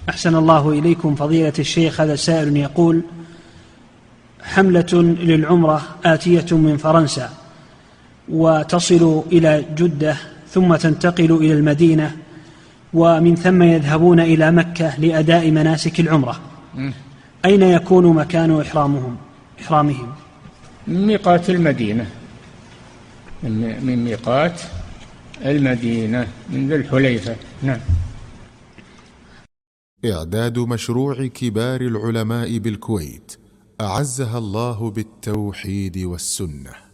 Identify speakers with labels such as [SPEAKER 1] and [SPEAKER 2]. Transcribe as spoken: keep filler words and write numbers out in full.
[SPEAKER 1] أحسن الله إليكم فضيلة الشيخ. هذا سائل يقول: حملة للعمرة آتية من فرنسا وتصل إلى جدة ثم تنتقل إلى المدينة، ومن ثم يذهبون إلى مكة لأداء مناسك العمرة، أين يكون مكان إحرامهم إحرامهم؟
[SPEAKER 2] من ميقات المدينة، من ميقات المدينة من ذي الحليفة. نعم.
[SPEAKER 3] إعداد مشروع كبار العلماء بالكويت أعزها الله بالتوحيد والسنة.